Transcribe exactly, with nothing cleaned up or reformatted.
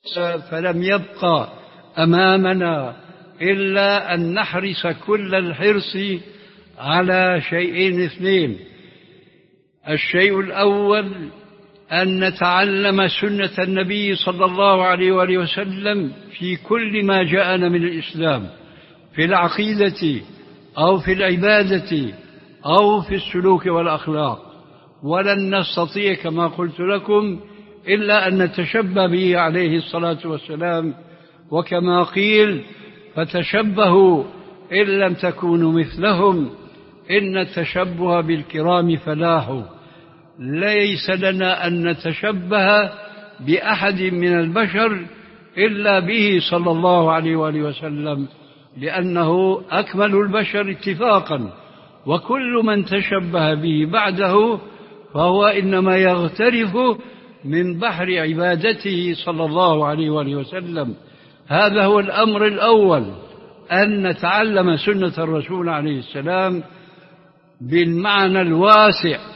فلم يبقى أمامنا إلا أن نحرص كل الحرص على شيئين اثنين. الشيء الأول أن نتعلم سنة النبي صلى الله عليه وآله وسلم في كل ما جاءنا من الإسلام، في العقيدة أو في العبادة أو في السلوك والأخلاق. ولن نستطيع كما قلت لكم إلا أن نتشبه به عليه الصلاة والسلام، وكما قيل فتشبهوا إن لم تكونوا مثلهم إن التشبه بالكرام فلاح. ليس لنا أن نتشبه بأحد من البشر إلا به صلى الله عليه وآله وسلم، لأنه أكمل البشر اتفاقا، وكل من تشبه به بعده فهو إنما يغترف من بحر عبادته صلى الله عليه وآله وسلم. هذا هو الأمر الأول، أن نتعلم سنة الرسول عليه السلام بالمعنى الواسع